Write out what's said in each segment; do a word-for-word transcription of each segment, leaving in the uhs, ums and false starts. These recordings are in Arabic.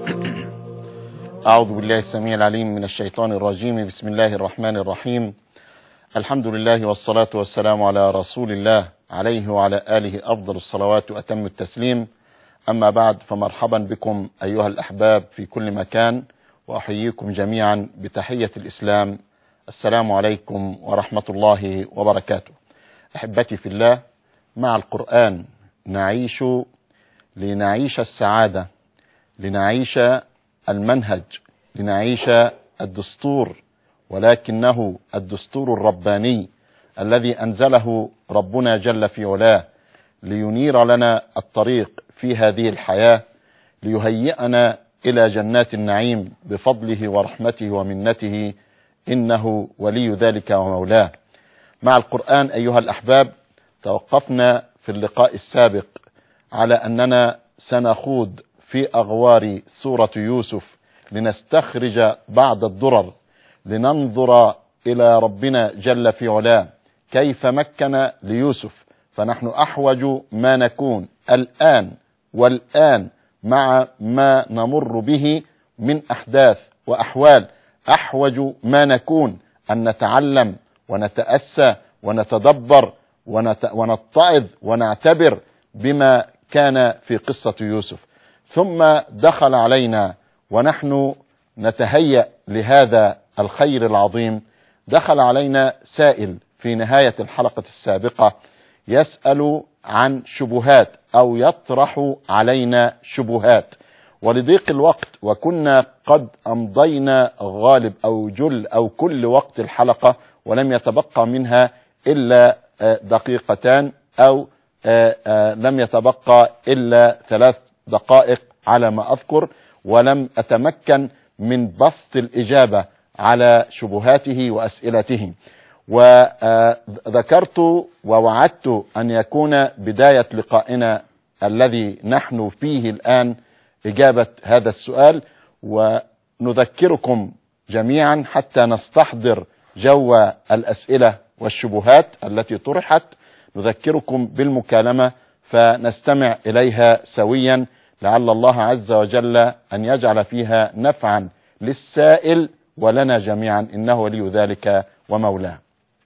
أعوذ بالله السميع العليم من الشيطان الرجيم. بسم الله الرحمن الرحيم. الحمد لله والصلاة والسلام على رسول الله عليه وعلى آله أفضل الصلوات وأتم التسليم. أما بعد، فمرحبا بكم أيها الأحباب في كل مكان، وأحييكم جميعا بتحية الإسلام. السلام عليكم ورحمة الله وبركاته. أحبتي في الله، مع القرآن نعيش لنعيش السعادة، لنعيش المنهج، لنعيش الدستور، ولكنه الدستور الرباني الذي أنزله ربنا جل في علاه لينير لنا الطريق في هذه الحياة، ليهيئنا إلى جنات النعيم بفضله ورحمته ومنته، إنه ولي ذلك ومولاه. مع القرآن أيها الأحباب، توقفنا في اللقاء السابق على أننا سنخوض في أغوار سورة يوسف لنستخرج بعض الدرر، لننظر إلى ربنا جل في علاه كيف مكن ليوسف. فنحن أحوج ما نكون الآن والآن مع ما نمر به من أحداث وأحوال، أحوج ما نكون أن نتعلم ونتأسى ونتدبر ونتعظ ونعتبر بما كان في قصة يوسف. ثم دخل علينا ونحن نتهيأ لهذا الخير العظيم، دخل علينا سائل في نهاية الحلقة السابقة يسأل عن شبهات أو يطرح علينا شبهات، ولضيق الوقت وكنا قد أمضينا غالب أو جل أو كل وقت الحلقة ولم يتبقى منها إلا دقيقتان أو لم يتبقى إلا ثلاث دقائق على ما أذكر، ولم أتمكن من بسط الإجابة على شبهاته وأسئلته. وذكرت ووعدت أن يكون بداية لقائنا الذي نحن فيه الآن إجابة هذا السؤال، ونذكركم جميعا حتى نستحضر جو الأسئلة والشبهات التي طرحت، نذكركم بالمكالمة فنستمع إليها سويا، لعل الله عز وجل أن يجعل فيها نفعا للسائل ولنا جميعا، إنه ولي ذلك ومولاه.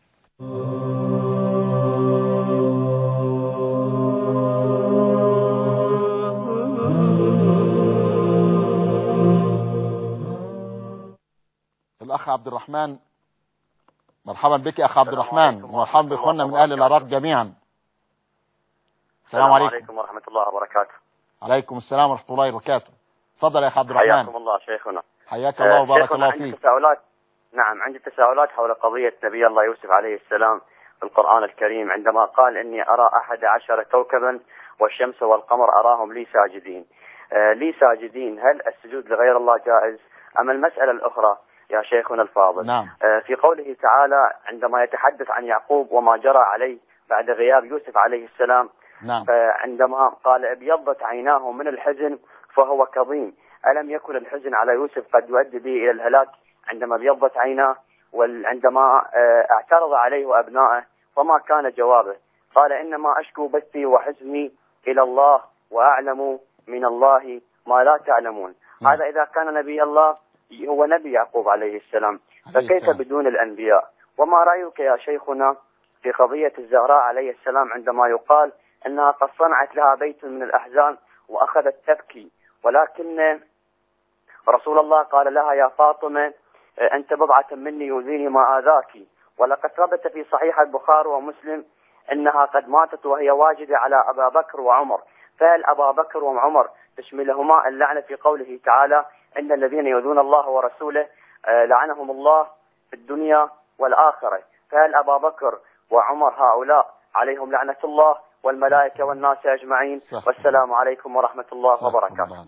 الأخ عبد الرحمن، مرحبا بك يا أخ عبد الرحمن، ومرحبا بإخواننا من أهل العراق جميعا. السلام عليكم ورحمة الله وبركاته. عليكم السلام ورحمة الله وبركاته. تفضل يا أخ عبد الرحمن. حياكم الله شيخنا. حياك الله وبارك الله عندي فيك. تساؤلات. نعم، عندي تساؤلات حول قضية نبي الله يوسف عليه السلام في القرآن الكريم، عندما قال إني أرى أحد عشر كوكبا والشمس والقمر أراهم لي ساجدين. آه لي ساجدين، هل السجود لغير الله جائز؟ أما المسألة الأخرى يا شيخنا الفاضل، نعم. آه في قوله تعالى عندما يتحدث عن يعقوب وما جرى عليه بعد غياب يوسف عليه السلام، نعم. فعندما قال ابيضت عيناه من الحزن فهو كظيم، ألم يكن الحزن على يوسف قد يؤدي به إلى الهلاك عندما ابيضت عيناه؟ وعندما اعترض عليه أبنائه فما كان جوابه؟ قال إنما أشكو بثي وحزني إلى الله وأعلم من الله ما لا تعلمون. م. هذا إذا كان نبي الله هو نبي يعقوب عليه السلام، فكيف بدون الأنبياء؟ وما رأيك يا شيخنا في قضية الزهراء عليه السلام عندما يقال أنها قد صنعت لها بيت من الأحزان وأخذت تبكي، ولكن رسول الله قال لها يا فاطمة أنت بضعة مني يؤذيني ما آذاك. ولقد ثبت في صحيح البخاري ومسلم أنها قد ماتت وهي واجدة على أبا بكر وعمر، فهل أبا بكر وعمر تشملهما اللعنة في قوله تعالى إن الذين يؤذون الله ورسوله لعنهم الله في الدنيا والآخرة؟ فهل أبا بكر وعمر هؤلاء عليهم لعنة الله والملائكة والناس أجمعين؟ والسلام عليكم ورحمة الله وبركاته.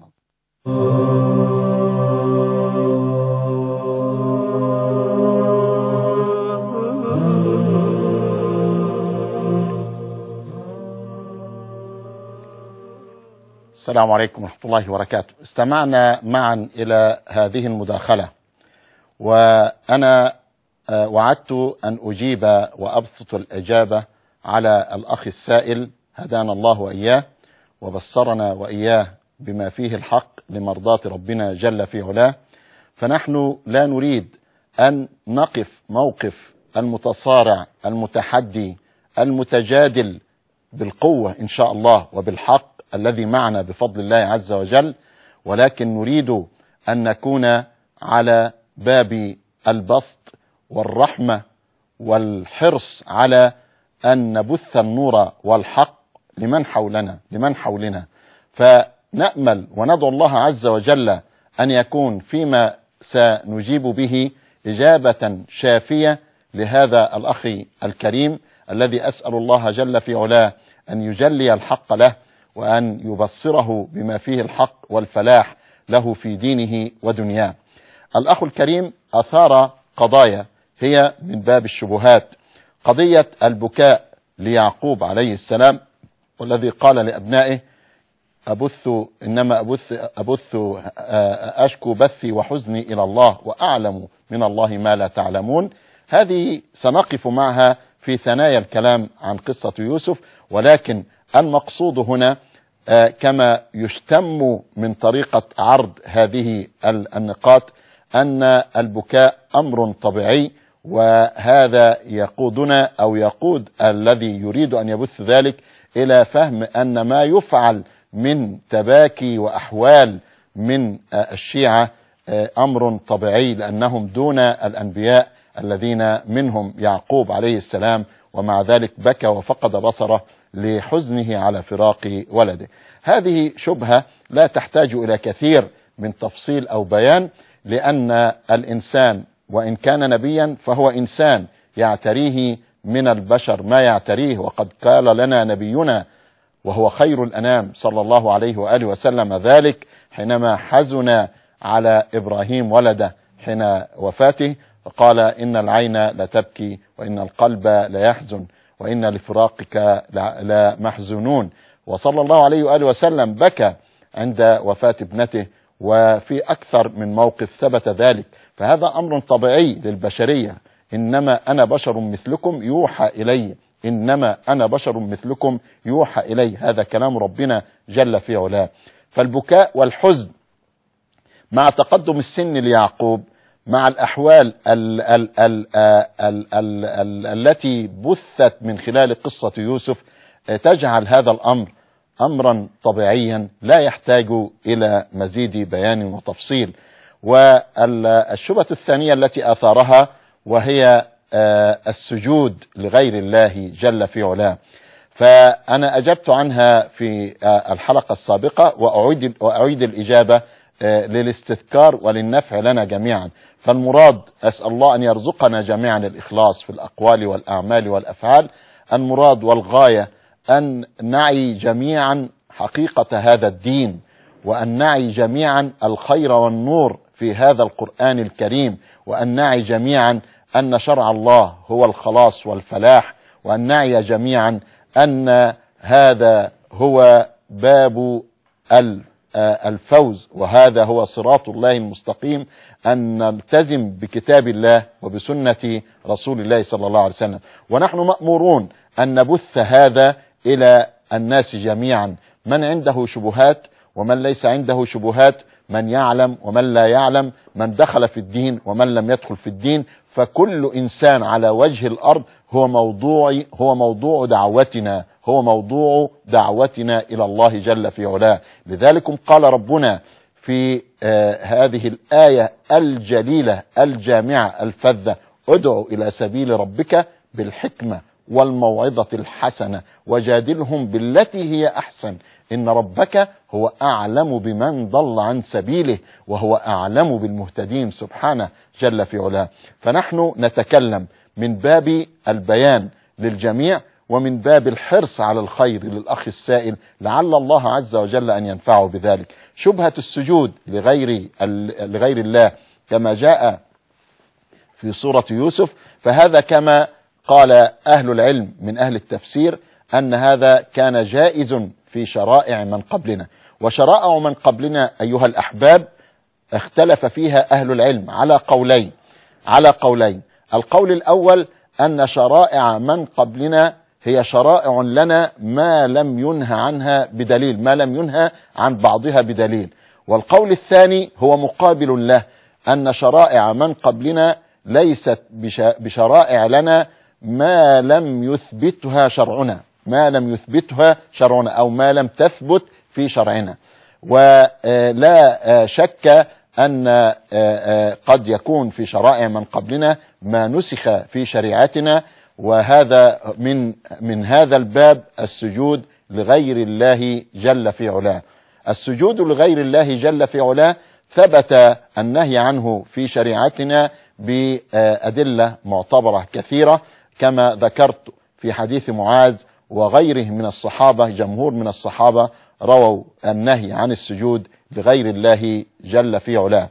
السلام عليكم ورحمة الله وبركاته. استمعنا معا إلى هذه المداخلة، وأنا وعدت أن أجيب وأبسط الإجابة على الأخ السائل، هدانا الله وإياه وبصرنا وإياه بما فيه الحق لمرضاة ربنا جل في علاه. فنحن لا نريد أن نقف موقف المتصارع المتحدي المتجادل بالقوة إن شاء الله وبالحق الذي معنا بفضل الله عز وجل، ولكن نريد أن نكون على باب البسط والرحمة والحرص على أن نبث النور والحق لمن حولنا لمن حولنا فنأمل وندعو الله عز وجل أن يكون فيما سنجيب به إجابة شافية لهذا الأخ الكريم الذي أسأل الله جل في علاه أن يجلي الحق له وأن يبصره بما فيه الحق والفلاح له في دينه ودنياه. الأخ الكريم أثار قضايا هي من باب الشبهات، قضية البكاء ليعقوب عليه السلام والذي قال لأبنائه أبث إنما أبث, أبث أشكو بثي وحزني إلى الله وأعلم من الله ما لا تعلمون. هذه سنقف معها في ثنايا الكلام عن قصة يوسف، ولكن المقصود هنا كما يشتم من طريقة عرض هذه النقاط أن البكاء أمر طبيعي، وهذا يقودنا أو يقود الذي يريد أن يبث ذلك إلى فهم أن ما يفعل من تباكي وأحوال من الشيعة أمر طبيعي، لأنهم دون الأنبياء الذين منهم يعقوب عليه السلام، ومع ذلك بكى وفقد بصره لحزنه على فراق ولده. هذه شبهة لا تحتاج إلى كثير من تفصيل أو بيان، لأن الإنسان وإن كان نبيا فهو إنسان يعتريه من البشر ما يعتريه، وقد قال لنا نبينا وهو خير الأنام صلى الله عليه وآله وسلم ذلك حينما حزن على إبراهيم ولده حين وفاته، فقال إن العين لتبكي وإن القلب ليحزن وإن لفراقك لمحزونون. وصلى الله عليه وآله وسلم بكى عند وفاة ابنته، وفي أكثر من موقف ثبت ذلك. فهذا أمر طبيعي للبشرية. إنما أنا بشر مثلكم يوحى إلي إنما أنا بشر مثلكم يوحى إلي هذا كلام ربنا جل في علاه. فالبكاء والحزن مع تقدم السن ليعقوب، مع الأحوال ال ال ال ال ال ال التي بثت من خلال قصة يوسف، تجعل هذا الأمر أمرا طبيعيا لا يحتاج إلى مزيد بيان وتفصيل. والشبهة الثانية التي أثارها وهي السجود لغير الله جل في علاه، فأنا أجبت عنها في الحلقة السابقة وأعيد, وأعيد الإجابة للاستذكار وللنفع لنا جميعا. فالمراد أسأل الله أن يرزقنا جميعا الإخلاص في الأقوال والأعمال والأفعال. المراد والغاية أن نعي جميعا حقيقة هذا الدين، وأن نعي جميعا الخير والنور في هذا القرآن الكريم، وأن نعي جميعا أن شرع الله هو الخلاص والفلاح، وأن نعي جميعا أن هذا هو باب الفوز، وهذا هو صراط الله المستقيم، أن نلتزم بكتاب الله وبسنة رسول الله صلى الله عليه وسلم. ونحن مأمورون أن نبث هذا إلى الناس جميعا، من عنده شبهات ومن ليس عنده شبهات، من يعلم ومن لا يعلم، من دخل في الدين ومن لم يدخل في الدين. فكل إنسان على وجه الأرض هو موضوع هو موضوع دعوتنا هو موضوع دعوتنا إلى الله جل في علاه. لذلك قال ربنا في آه هذه الآية الجليلة الجامعة الفذة: ادعو إلى سبيل ربك بالحكمة والموعظة الحسنة وجادلهم بالتي هي أحسن إن ربك هو أعلم بمن ضل عن سبيله وهو أعلم بالمهتدين سبحانه جل في علاه. فنحن نتكلم من باب البيان للجميع ومن باب الحرص على الخير للأخ السائل، لعل الله عز وجل أن ينفعه بذلك. شبهة السجود لغير, لغير الله كما جاء في سورة يوسف، فهذا كما قال أهل العلم من أهل التفسير أن هذا كان جائز في شرائع من قبلنا. وشرائع من قبلنا أيها الأحباب اختلف فيها أهل العلم على قولين على قولين القول الأول أن شرائع من قبلنا هي شرائع لنا ما لم ينهى عنها بدليل، ما لم ينهى عن بعضها بدليل. والقول الثاني هو مقابل له، أن شرائع من قبلنا ليست بشرائع لنا ما لم يثبتها شرعنا، ما لم يثبتها شرعنا أو ما لم تثبت في شرعنا. ولا شك أن قد يكون في شرائع من قبلنا ما نسخ في شريعتنا، وهذا من من هذا الباب السجود لغير الله جل في علاه. السجود لغير الله جل في علاه ثبت النهي عنه في شريعتنا بأدلة معتبرة كثيرة، كما ذكرت في حديث معاذ وغيره من الصحابة، جمهور من الصحابة رووا النهي عن السجود لغير الله جل في علاه.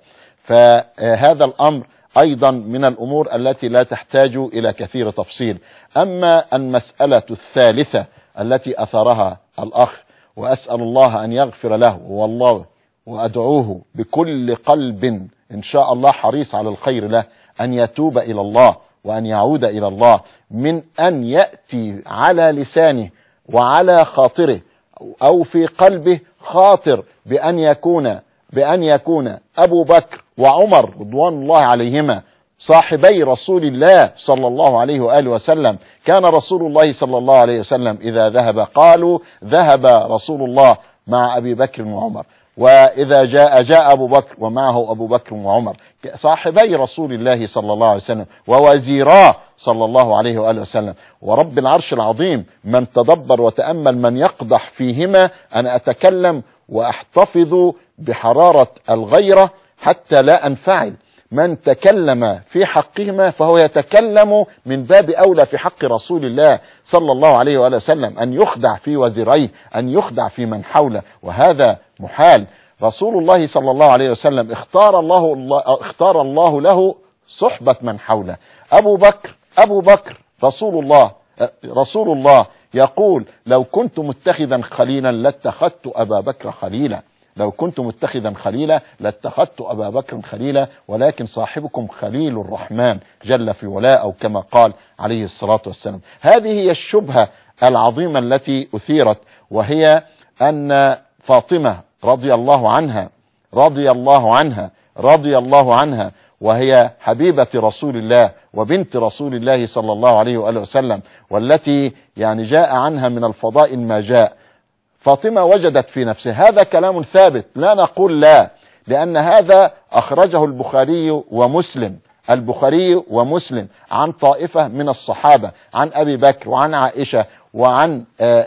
فهذا الأمر أيضا من الأمور التي لا تحتاج إلى كثير تفصيل. أما المسألة الثالثة التي أثرها الأخ، وأسأل الله أن يغفر له والله وأدعوه بكل قلب إن شاء الله حريص على الخير له، أن يتوب إلى الله وأن يعود إلى الله، من أن يأتي على لسانه وعلى خاطره أو في قلبه خاطر بأن يكون بأن يكون أبو بكر وعمر رضوان الله عليهما صاحبي رسول الله صلى الله عليه وآله وسلم. كان رسول الله صلى الله عليه وسلم إذا ذهب قالوا ذهب رسول الله مع أبي بكر وعمر، وإذا جاء جاء أبو بكر ومعه أبو بكر وعمر، صاحبي رسول الله صلى الله عليه وسلم ووزيراه صلى الله عليه وآله وسلم. ورب العرش العظيم من تدبر وتأمل من يقدح فيهما، أنا أتكلم وأحتفظ بحرارة الغيرة حتى لا أنفعل. من تكلم في حقهما فهو يتكلم من باب أولى في حق رسول الله صلى الله عليه وآله وسلم، أن يخدع في وزيريه، أن يخدع في من حوله، وهذا محال. رسول الله صلى الله عليه وسلم اختار الله, الله اختار الله له صحبة من حوله. أبو بكر أبو بكر رسول الله رسول الله يقول لو كنت متخذا خليلا لاتخذت أبا بكر خليلا، لو كنت متخذا خليلا لاتخذت أبا بكر خليلا، ولكن صاحبكم خليل الرحمن جل في ولاء، أو كما قال عليه الصلاة والسلام. هذه هي الشبهة العظيمة التي أثيرت، وهي أن فاطمة رضي الله عنها رضي الله عنها رضي الله عنها وهي حبيبة رسول الله وبنت رسول الله صلى الله عليه وآله وسلم، والتي يعني جاء عنها من الفضائل ما جاء. فاطمة وجدت في نفسها، هذا كلام ثابت لا نقول لا، لأن هذا أخرجه البخاري ومسلم البخاري ومسلم عن طائفة من الصحابة، عن أبي بكر وعن عائشة وعن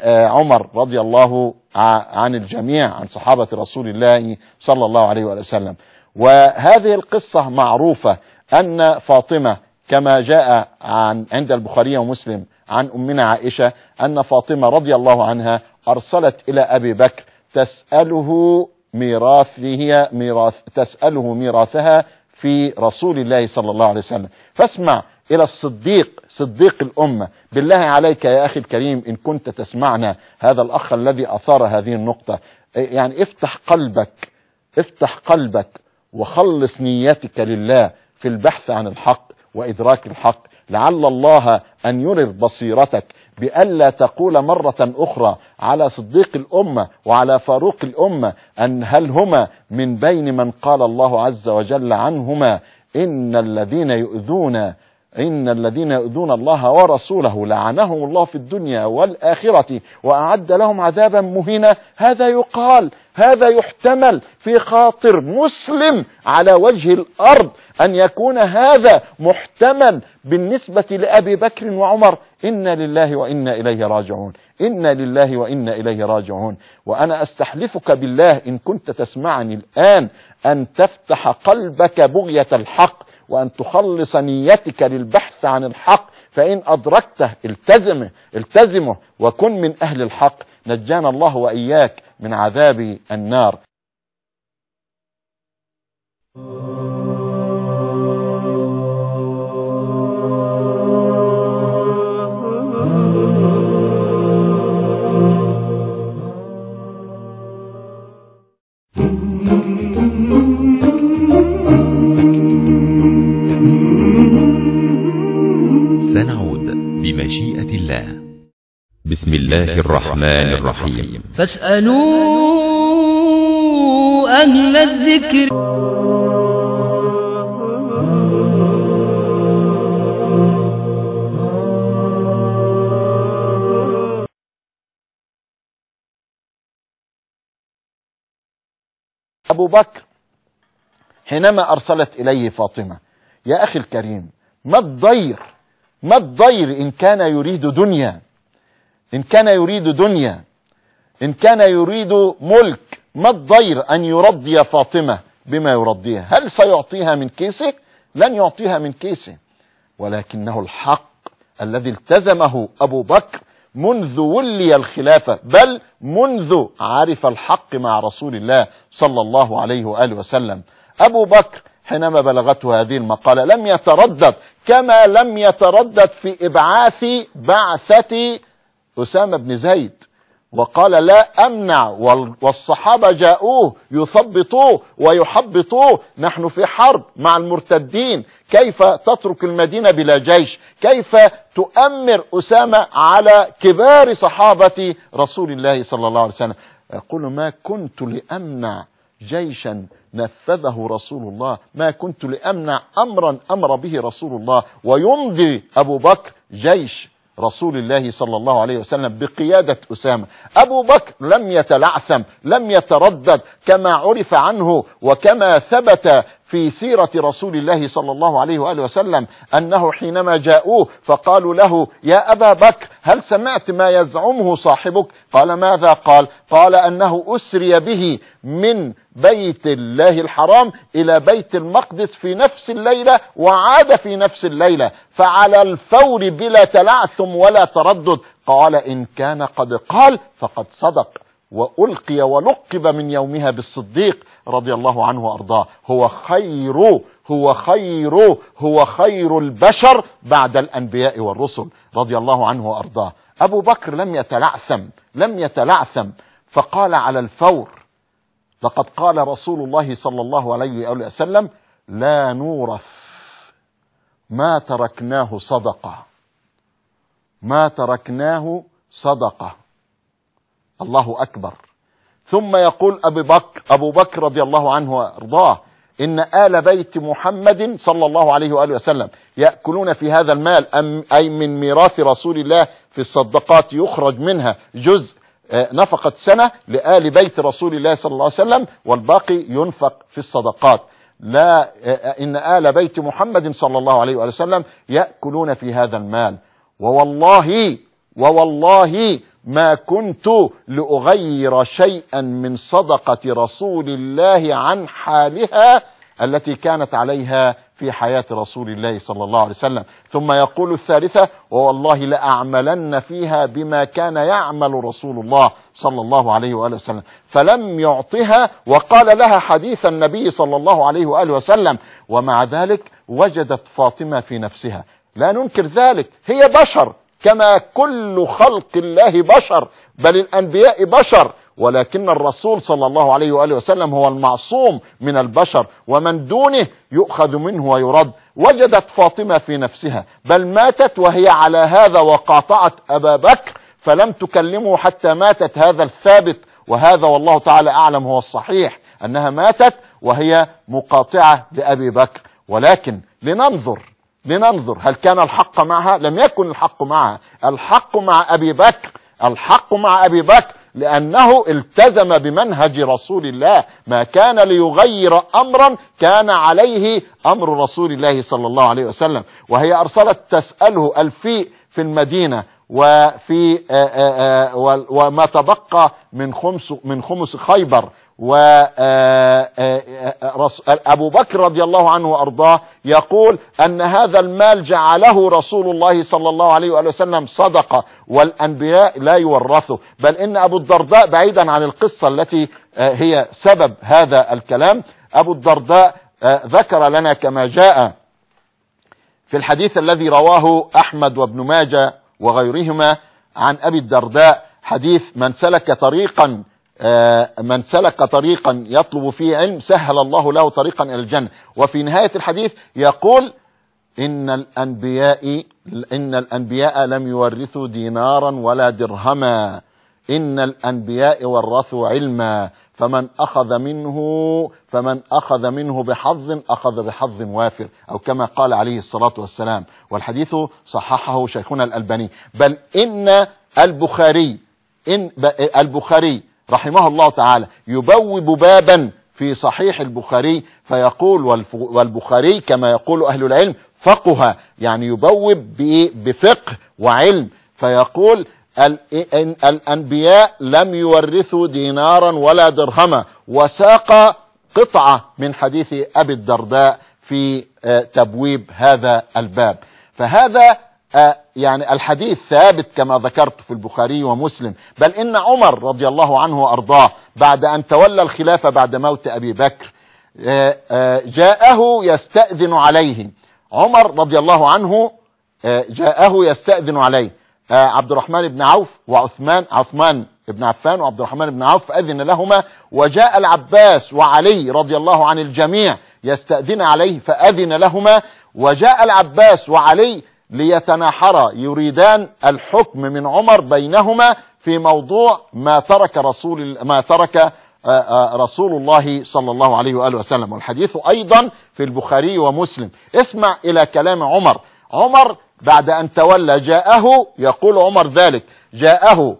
عمر رضي الله عن الجميع، عن صحابة رسول الله صلى الله عليه وسلم. وهذه القصة معروفة، أن فاطمة كما جاء عن عند البخاري ومسلم عن أمنا عائشة أن فاطمة رضي الله عنها أرسلت إلى أبي بكر تسأله ميراثه ميراث تسأله ميراثها في رسول الله صلى الله عليه وسلم. فاسمع إلى الصديق صديق الأمة، بالله عليك يا أخي الكريم إن كنت تسمعنا، هذا الأخ الذي أثار هذه النقطة، يعني افتح قلبك افتح قلبك وخلص نيتك لله في البحث عن الحق وإدراك الحق، لعل الله أن ينر بصيرتك بألا تقول مرة أخرى على صديق الأمة وعلى فاروق الأمة أن هل هما من بين من قال الله عز وجل عنهما إن الذين يؤذون إن الذين يؤذون الله ورسوله لعنهم الله في الدنيا والآخرة وأعد لهم عذابا مهينا. هذا يقال، هذا يحتمل في خاطر مسلم على وجه الأرض أن يكون هذا محتمل بالنسبة لأبي بكر وعمر. إنا لله وإنا إليه راجعون إنا لله وإنا إليه راجعون. وأنا أستحلفك بالله إن كنت تسمعني الآن أن تفتح قلبك بغية الحق، وأن تخلص نيتك للبحث عن الحق، فإن أدركته التزمه التزمه وكن من أهل الحق. نجانا الله وإياك من عذاب النار. سنعود بمشيئة الله. الله الرحمن الرحيم. فاسألوا أهل الذكر. أبو بكر حينما أرسلت إليه فاطمة: يا أخي الكريم، ما الضير ما الضير إن كان يريد دنيا إن كان يريد دنيا إن كان يريد ملك، ما الضير أن يرضي فاطمة بما يرضيها؟ هل سيعطيها من كيسه؟ لن يعطيها من كيسه، ولكنه الحق الذي التزمه أبو بكر منذ ولي الخلافة، بل منذ عرف الحق مع رسول الله صلى الله عليه وآله وسلم. أبو بكر حينما بلغته هذه المقالة لم يتردد، كما لم يتردد في إبعاث بعثة أسامة بن زيد، وقال: لا أمنع، والصحابة جاءوه يثبطوه ويحبطوه، نحن في حرب مع المرتدين، كيف تترك المدينة بلا جيش؟ كيف تؤمر أسامة على كبار صحابة رسول الله صلى الله عليه وسلم؟ يقول: ما كنت لأمنع جيشا نفذه رسول الله، ما كنت لأمنع أمرا أمر به رسول الله. ويمضي أبو بكر جيش رسول الله صلى الله عليه وسلم بقيادة أسامة. أبو بكر لم يتلعثم، لم يتردد، كما عرف عنه وكما ثبت في سيرة رسول الله صلى الله عليه وآله وسلم أنه حينما جاءوه فقالوا له: يا أبا بكر، هل سمعت ما يزعمه صاحبك؟ قال: ماذا قال؟ قال: أنه أسري به من بيت الله الحرام إلى بيت المقدس في نفس الليلة وعاد في نفس الليلة، فعلى الفور بلا تلعثم ولا تردد. قال: إن كان قد قال فقد صدق، وألقي ولقب من يومها بالصديق رضي الله عنه وأرضاه. هو خير هو خير هو خير البشر بعد الأنبياء والرسل رضي الله عنه وأرضاه. أبو بكر لم يتلعثم لم يتلعثم فقال على الفور: لقد قال رسول الله صلى الله عليه وسلم: لا نورث ما تركناه صدقة ما تركناه صدقة الله أكبر. ثم يقول أبو بكر أبو بكر رضي الله عنه وأرضاه: إن آل بيت محمد صلى الله عليه وآله وسلم يأكلون في هذا المال، أم أي من ميراث رسول الله في الصدقات، يخرج منها جزء نفقة سنة لآل بيت رسول الله صلى الله عليه وسلم، والباقي ينفق في الصدقات. لا، إن آل بيت محمد صلى الله عليه وآله وسلم يأكلون في هذا المال، ووالله ووالله ما كنت لأغير شيئا من صدقة رسول الله عن حالها التي كانت عليها في حياة رسول الله صلى الله عليه وسلم. ثم يقول الثالثة: ووالله لأعملن فيها بما كان يعمل رسول الله صلى الله عليه وآله وسلم. فلم يعطها، وقال لها حديث النبي صلى الله عليه وآله وسلم. ومع ذلك وجدت فاطمة في نفسها، لا ننكر ذلك، هي بشر كما كل خلق الله بشر، بل الأنبياء بشر، ولكن الرسول صلى الله عليه وآله وسلم هو المعصوم من البشر، ومن دونه يؤخذ منه ويرد. وجدت فاطمة في نفسها، بل ماتت وهي على هذا، وقاطعت أبا بكر فلم تكلمه حتى ماتت. هذا الثابت، وهذا والله تعالى أعلم هو الصحيح، أنها ماتت وهي مقاطعة لأبي بكر. ولكن لننظر لننظر هل كان الحق معها؟ لم يكن الحق معها، الحق مع أبي بكر الحق مع أبي بكر لأنه التزم بمنهج رسول الله. ما كان ليغير أمرا كان عليه أمر رسول الله صلى الله عليه وسلم. وهي أرسلت تسأله الفيء في المدينة، وفي آآ آآ وما تبقى من خمس من خمس خيبر. وأبو بكر رضي الله عنه وأرضاه يقول أن هذا المال جعله رسول الله صلى الله عليه وآله وسلم صدقة، والأنبياء لا يورثوا. بل إن أبو الدرداء، بعيدا عن القصة التي هي سبب هذا الكلام، أبو الدرداء ذكر لنا كما جاء في الحديث الذي رواه أحمد وابن ماجه وغيرهما عن أبي الدرداء، حديث من سلك طريقا من سلك طريقا يطلب فيه علم سهل الله له طريقا إلى الجنة. وفي نهاية الحديث يقول إن الأنبياء إن الأنبياء لم يورثوا دينارا ولا درهما، إن الأنبياء ورثوا علما، فمن أخذ منه فمن أخذ منه بحظ أخذ بحظ وافر، أو كما قال عليه الصلاة والسلام. والحديث صححه شيخنا الألباني. بل إن البخاري إن البخاري رحمه الله تعالى يبوب بابا في صحيح البخاري فيقول، والبخاري كما يقول أهل العلم فقه، يعني يبوب بفقه وعلم، فيقول الأنبياء لم يورثوا دينارا ولا درهما، وساق قطعة من حديث أبي الدرداء في تبويب هذا الباب. فهذا يعني الحديث ثابت كما ذكرت في البخاري ومسلم. بل إن عمر رضي الله عنه وأرضاه بعد أن تولى الخلافة بعد موت أبي بكر جاءه يستأذن عليه، عمر رضي الله عنه جاءه يستأذن عليه عبد الرحمن بن عوف وعثمان عثمان بن عفان وعبد الرحمن بن عوف، فأذن لهما، وجاء العباس وعلي رضي الله عن الجميع يستأذن عليه فأذن لهما، وجاء العباس وعلي ليتناحرا يريدان الحكم من عمر بينهما في موضوع ما ترك رسول ما ترك رسول الله صلى الله عليه وآله وسلم. والحديث أيضا في البخاري ومسلم. اسمع إلى كلام عمر. عمر بعد أن تولى جاءه، يقول عمر ذلك، جاءه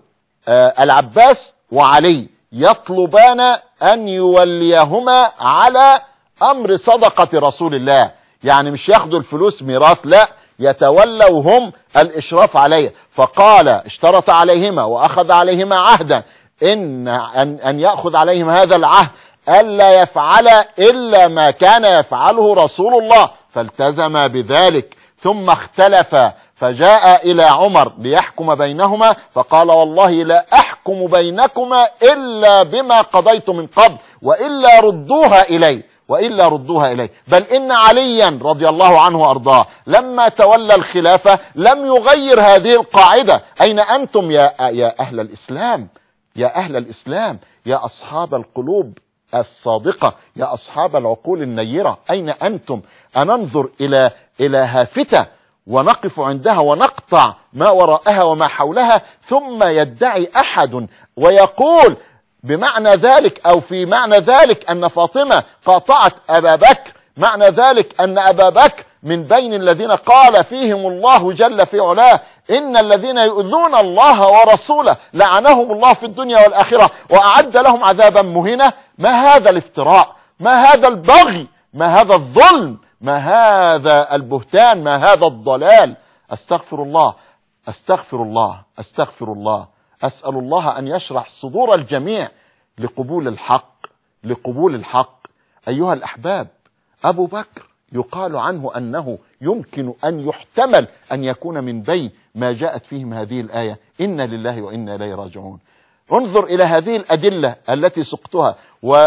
العباس وعلي يطلبان أن يوليهما على أمر صدقة رسول الله، يعني مش ياخدوا الفلوس ميراث، لا، يتولوا هم الإشراف عليه. فقال اشترط عليهما وأخذ عليهما عهدا إن أن, أن يأخذ عليهم هذا العهد ألا يفعل إلا ما كان يفعله رسول الله، فالتزم بذلك. ثم اختلف فجاء إلى عمر ليحكم بينهما، فقال والله لا أحكم بينكما إلا بما قضيت من قبل، وإلا ردوها إلي وإلا ردوها إليه. بل إن عليا رضي الله عنه وأرضاه لما تولى الخلافة لم يغير هذه القاعدة. أين أنتم يا, يا أهل الإسلام يا أهل الإسلام يا أصحاب القلوب الصادقة، يا أصحاب العقول النيرة، أين أنتم؟ أننظر إلى إلى هافتة ونقف عندها ونقطع ما وراءها وما حولها، ثم يدعي أحد ويقول بمعنى ذلك أو في معنى ذلك أن فاطمة قاطعت أبا بكر، معنى ذلك أن أبا بكر من بين الذين قال فيهم الله جل في علاه إن الذين يؤذون الله ورسوله لعنهم الله في الدنيا والآخرة وأعد لهم عذابا مهينا. ما هذا الافتراء؟ ما هذا البغي؟ ما هذا الظلم؟ ما هذا البهتان؟ ما هذا الضلال؟ استغفر الله استغفر الله استغفر الله أسأل الله أن يشرح صدور الجميع لقبول الحق لقبول الحق. أيها الأحباب، أبو بكر يقال عنه أنه يمكن أن يحتمل أن يكون من بين ما جاءت فيهم هذه الآية إنا لله وإنا إليه راجعون. انظر إلى هذه الأدلة التي سقتها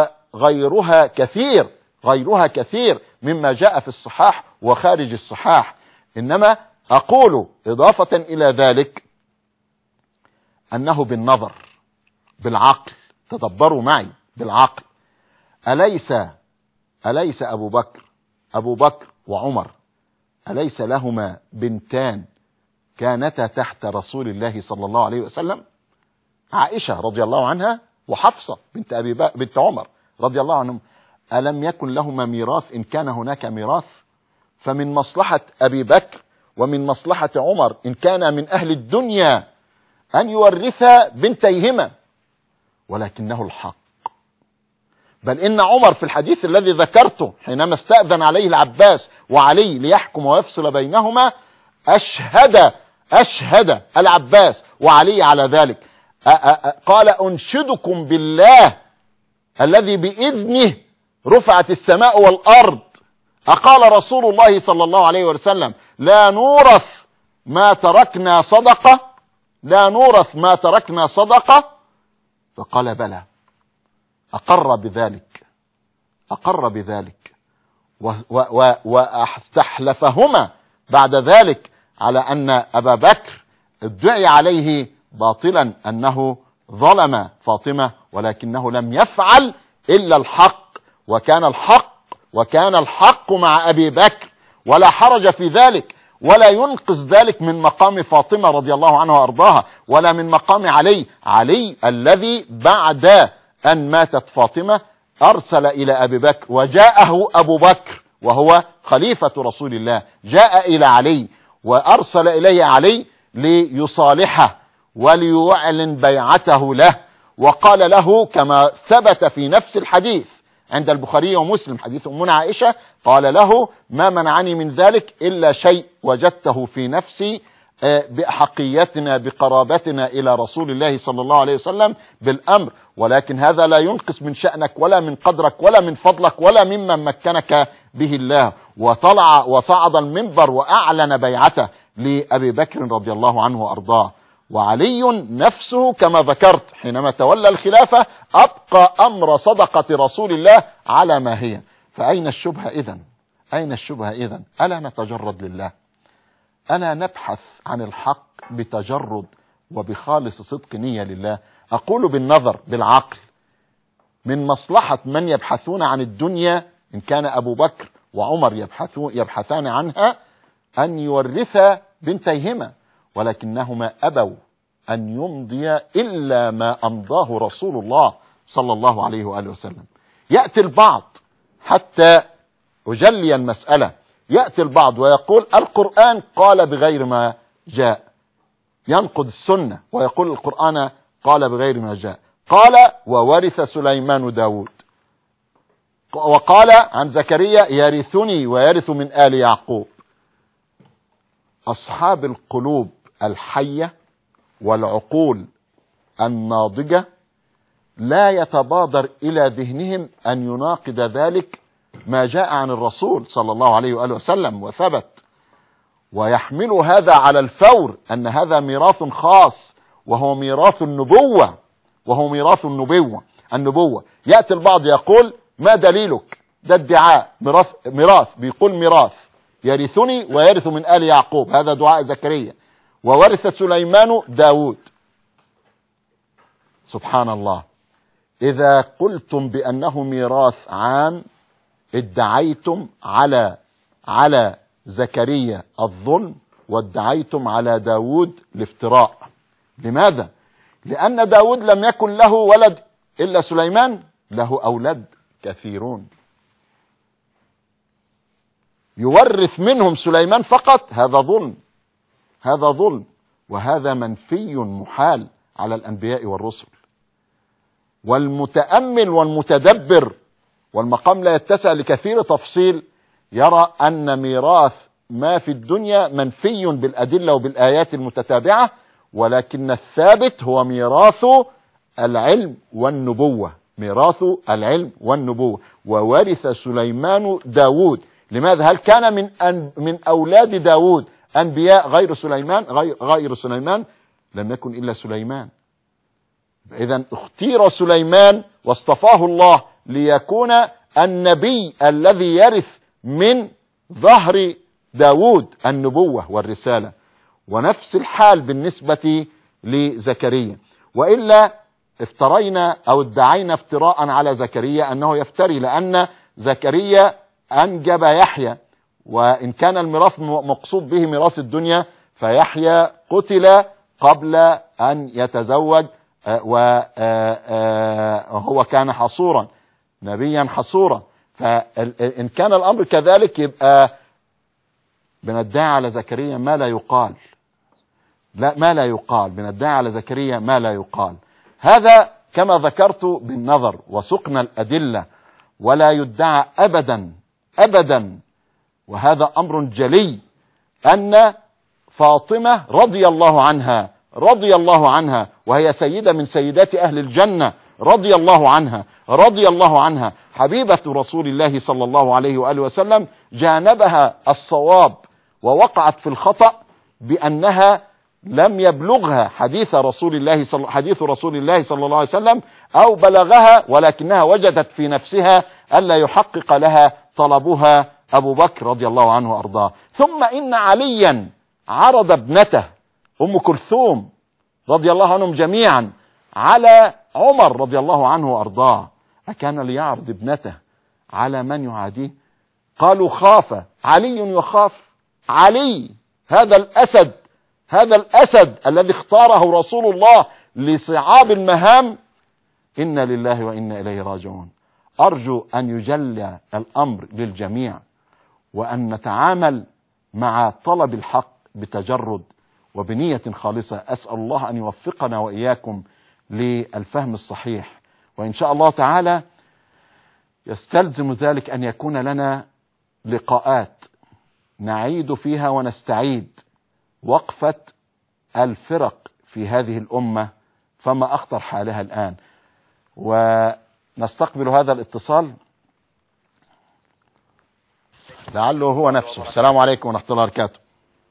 وغيرها كثير غيرها كثير مما جاء في الصحاح وخارج الصحاح. إنما أقول إضافة إلى ذلك أنه بالنظر بالعقل، تدبروا معي بالعقل، أليس أليس أبو بكر أبو بكر وعمر أليس لهما بنتان كانتا تحت رسول الله صلى الله عليه وسلم؟ عائشة رضي الله عنها وحفصة بنت أبي بكر بنت عمر رضي الله عنهم. ألم يكن لهما ميراث إن كان هناك ميراث؟ فمن مصلحة أبي بكر ومن مصلحة عمر إن كان من أهل الدنيا أن يورثا بنتيهما، ولكنه الحق. بل إن عمر في الحديث الذي ذكرته حينما استأذن عليه العباس وعلي ليحكم ويفصل بينهما أشهد أشهد العباس وعلي على ذلك، قال أنشدكم بالله الذي بإذنه رفعت السماء والأرض، أقال رسول الله صلى الله عليه وسلم لا نورث ما تركنا صدقة لا نورث ما تركنا صدقة؟ فقال بلى، أقر بذلك أقر بذلك واستحلفهما بعد ذلك على أن أبا بكر ادعي عليه باطلا أنه ظلم فاطمة، ولكنه لم يفعل إلا الحق، وكان الحق وكان الحق مع أبي بكر، ولا حرج في ذلك، ولا ينقص ذلك من مقام فاطمة رضي الله عنها وأرضاها، ولا من مقام علي علي الذي بعد أن ماتت فاطمة أرسل إلى أبي بكر، وجاءه أبو بكر وهو خليفة رسول الله، جاء إلى علي وأرسل إليه علي ليصالحه وليعلن بيعته له، وقال له كما ثبت في نفس الحديث عند البخاري ومسلم حديث أمنا عائشة، قال له: ما منعني من ذلك إلا شيء وجدته في نفسي بأحقيتنا بقرابتنا إلى رسول الله صلى الله عليه وسلم بالأمر، ولكن هذا لا ينقص من شأنك ولا من قدرك ولا من فضلك ولا ممن مكنك به الله. وطلع وصعد المنبر وأعلن بيعته لأبي بكر رضي الله عنه وأرضاه. وعلي نفسه كما ذكرت حينما تولى الخلافة أبقى أمر صدقة رسول الله على ما هي. فأين الشبهة إذن؟ أين الشبهة إذن؟ ألا نتجرد لله؟ ألا نبحث عن الحق بتجرد وبخالص صدق نية لله؟ أقول بالنظر بالعقل، من مصلحة من يبحثون عن الدنيا إن كان أبو بكر وعمر يبحثون يبحثان عنها أن يورثا بنتيهما، ولكنهما أبوا أن يمضي إلا ما أمضاه رسول الله صلى الله عليه وآله وسلم. يأتي البعض حتى أجلي المسألة، يأتي البعض ويقول القرآن قال بغير ما جاء، ينقض السنة ويقول القرآن قال بغير ما جاء. قال: وورث سليمان داود، وقال عن زكريا: يرثني ويرث من آل يعقوب. أصحاب القلوب الحية والعقول الناضجة لا يتبادر إلى ذهنهم أن يناقض ذلك ما جاء عن الرسول صلى الله عليه وآله وسلم وثبت، ويحمل هذا على الفور أن هذا ميراث خاص وهو ميراث النبوة، وهو ميراث النبوة النبوة يأتي البعض يقول: ما دليلك؟ ده ادعاء ميراث، ميراث بيقول ميراث يرثني ويرث من آل يعقوب، هذا دعاء زكريا، وورث سليمان داود. سبحان الله، إذا قلتم بأنه ميراث عام ادعيتم على على زكريا الظلم، وادعيتم على داود الافتراء. لماذا؟ لأن داود لم يكن له ولد إلا سليمان، له أولاد كثيرون، يورث منهم سليمان فقط، هذا ظلم، هذا ظلم، وهذا منفي محال على الأنبياء والرسل. والمتأمل والمتدبر، والمقام لا يتسع لكثير تفصيل، يرى أن ميراث ما في الدنيا منفي بالأدلة وبالآيات المتتابعة، ولكن الثابت هو ميراث العلم والنبوة، ميراث العلم والنبوة. وورث سليمان داود. لماذا؟ هل كان من أن من أولاد داود أنبياء غير سليمان؟ غير, غير سليمان لم يكن إلا سليمان. إذن اختير سليمان واصطفاه الله ليكون النبي الذي يرث من ظهر داود النبوة والرسالة. ونفس الحال بالنسبة لزكريا، وإلا افترينا أو ادعينا افتراء على زكريا أنه يفتري، لأن زكريا أنجب يحيى، وإن كان الميراث مقصود به ميراث الدنيا فيحيى قتل قبل أن يتزوج، وهو كان حصورا، نبيا حصورا. فإن كان الأمر كذلك يبقى بندعي على زكريا ما لا يقال، لا ما لا يقال، بندعي على زكريا ما لا يقال. هذا كما ذكرت بالنظر وسقنا الأدلة، ولا يدعى أبدا أبدا، وهذا أمر جلي، أن فاطمة رضي الله عنها رضي الله عنها وهي سيدة من سيدات أهل الجنة، رضي الله عنها رضي الله عنها حبيبة رسول الله صلى الله عليه وآله وسلم، جانبها الصواب ووقعت في الخطأ بأنها لم يبلغها حديث رسول الله صل... حديث رسول الله صلى الله عليه وسلم، أو بلغها ولكنها وجدت في نفسها ألا يحقق لها طلبها أبو بكر رضي الله عنه وأرضاه. ثم إن عليا عرض ابنته أم كلثوم رضي الله عنهم جميعا على عمر رضي الله عنه وأرضاه. أكان ليعرض ابنته على من يعاديه؟ قالوا خاف علي يخاف. علي هذا الأسد، هذا الأسد الذي اختاره رسول الله لصعاب المهام. إنا لله وإنا إليه راجعون. أرجو أن يجلى الأمر للجميع، وأن نتعامل مع طلب الحق بتجرد وبنية خالصة. أسأل الله أن يوفقنا وإياكم للفهم الصحيح، وإن شاء الله تعالى يستلزم ذلك أن يكون لنا لقاءات نعيد فيها ونستعيد وقفة الفرق في هذه الأمة، فما أخطر حالها الآن. ونستقبل هذا الاتصال لعله هو نفسه. السلام عليكم ورحمة الله وبركاته.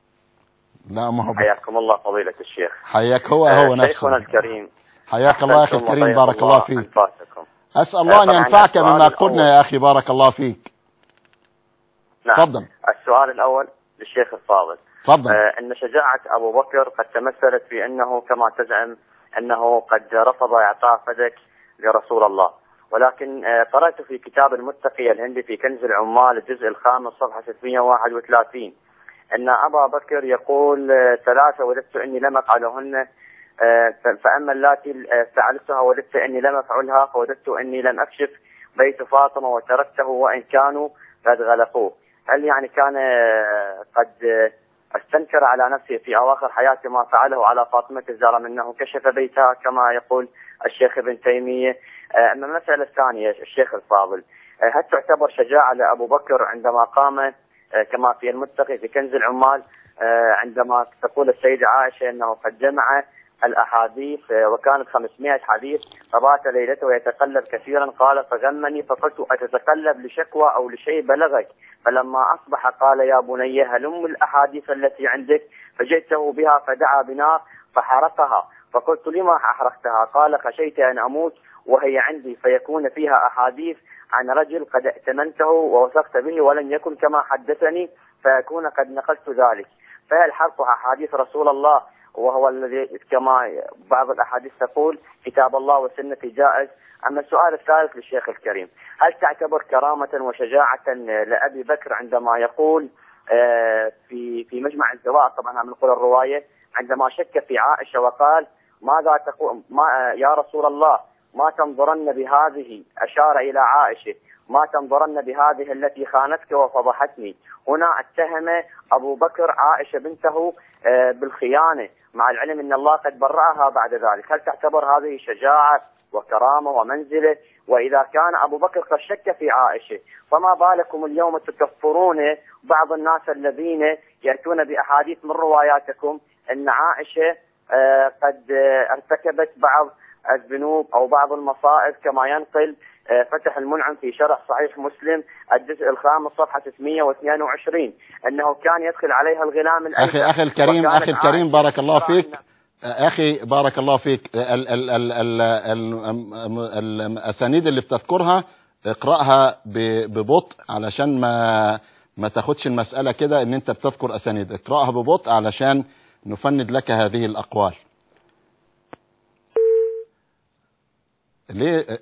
لا ما هو حياكم الله فضيلة الشيخ. حياك هو هو نفسه. شيخنا الكريم حياك الله يا أخي الكريم، بارك الله فيك. أنفاسكم. أسأل الله أن ينفعك بما قلنا يا أخي، بارك الله فيك. نعم. تفضل. السؤال الأول للشيخ الفاضل. تفضل. آه أن شجاعة أبو بكر قد تمثلت في أنه كما تزعم أنه قد رفض إعطاء فدك لرسول الله، ولكن آه قرأت في كتاب المتقي الهندي في كنز العمال الجزء الخامس صفحة ستمائة وواحد وثلاثين أن أبا بكر يقول آه ثلاثة وددت أني لم أفعلهن، آه فأما اللاتي فعلتها وددت أني لم أفعلها، فوددت أني لم أكشف بيت فاطمة وتركته وإن كانوا قد غلقوه. هل يعني كان قد استنكر على نفسه في أواخر حياته ما فعله على فاطمة الزهراء منه كشف بيتها كما يقول الشيخ ابن تيمية؟ أما المسألة الثانية الشيخ الفاضل، هل تعتبر شجاعة لأبو بكر عندما قام كما في المتقي في كنز العمال عندما تقول السيدة عائشة أنه قد جمع الأحاديث وكانت خمسمائة حديث، فبات ليلته يتقلب كثيرا، قال فغمني فقلت أتتقلب لشكوى أو لشيء بلغك؟ فلما أصبح قال يا بني هلم الأحاديث التي عندك، فجئته بها فدعا بنار فحرقها، فقلت لما أحرقتها؟ قال خشيت أن أموت وهي عندي فيكون فيها أحاديث عن رجل قد ائتمنته ووثقت به ولم يكن كما حدثني فيكون قد نقلت ذلك، فهل حرق أحاديث رسول الله وهو الذي كما بعض الأحاديث تقول كتاب الله وسنة جائز؟ أما السؤال الثالث للشيخ الكريم، هل تعتبر كرامة وشجاعة لأبي بكر عندما يقول في في مجمع الزواء، طبعا من نقول الرواية، عندما شك في عائشة وقال ماذا تقول ما يا رسول الله ما تنظرن بهذه، أشار إلى عائشة، ما تنظرن بهذه التي خانتك وفضحتني. هنا اتهم أبو بكر عائشة بنته بالخيانة مع العلم أن الله قد برأها بعد ذلك. هل تعتبر هذه شجاعة وكرامة ومنزلة؟ وإذا كان أبو بكر قد شك في عائشة، فما بالكم اليوم تكفرون بعض الناس الذين يأتون بأحاديث من رواياتكم أن عائشة قد ارتكبت بعض الذنوب أو بعض المصائب، كما ينقل فتح المنعم في شرح صحيح مسلم الجزء الخامس صفحة ستمائة واثنين وعشرين أنه كان يدخل عليها الغلام الأيمن. أخي أخي الكريم أخي الكريم بارك الله فيك أخي بارك الله فيك. ال ال ال ال ال الأسانيد اللي بتذكرها اقرأها ببطء علشان ما ما تاخدش المسألة كده ان انت بتذكر أسانيد، اقرأها ببطء علشان نفند لك هذه الأقوال. ليه